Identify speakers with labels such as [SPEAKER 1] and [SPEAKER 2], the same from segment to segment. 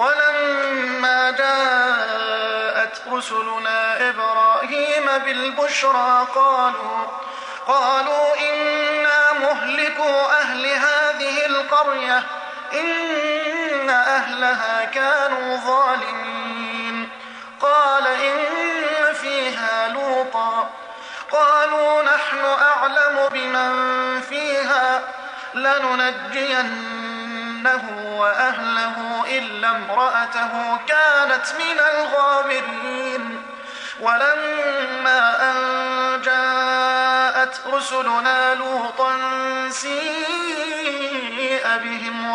[SPEAKER 1] ولما جاءت رسلنا إبراهيم بالبشرى قالوا إنا مهلكو أهل هذه القرية إن أهلها كانوا ظالمين. قال إن فيها لوطا قالوا نحن أعلم بمن فيها لننجينه وأهله إلا امرأته كانت من الغابرين. ولما أن جاءت رسلنا لوطا سيء بهم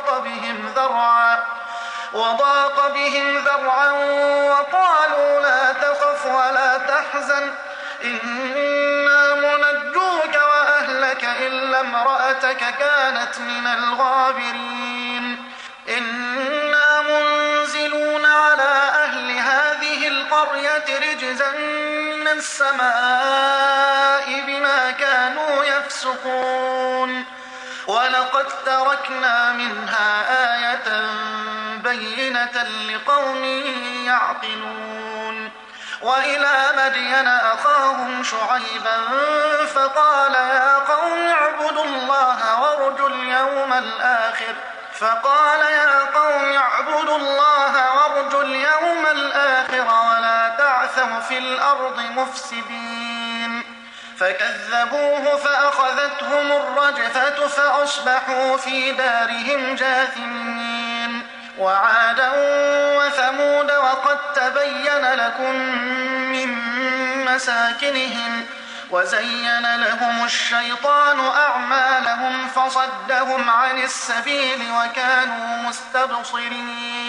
[SPEAKER 1] وضاق بهم ذرعا وقالوا لا تخف ولا تحزن إنا منجوك وأهلك إلا امرأتك كانت من الغابرين. إنا منزلون على أهل هذه القرية رجزا من السماء بما كانوا يفسقون. ولقد تركنا منها آية بينة لقوم يعقلون. وإلى مدين أخاهم شعيبا فقال يا قوم اعبدوا الله وارجوا اليوم الآخر ولا تعثوا في الأرض مفسدين. فكذبوه فأخذتهم الرجفة فأصبحوا في دارهم جاثمين. وعادا وثمود وقد تبين لكم من مساكنهم وزين لهم الشيطان أعمالهم فصدهم عن السبيل وكانوا مستبصرين.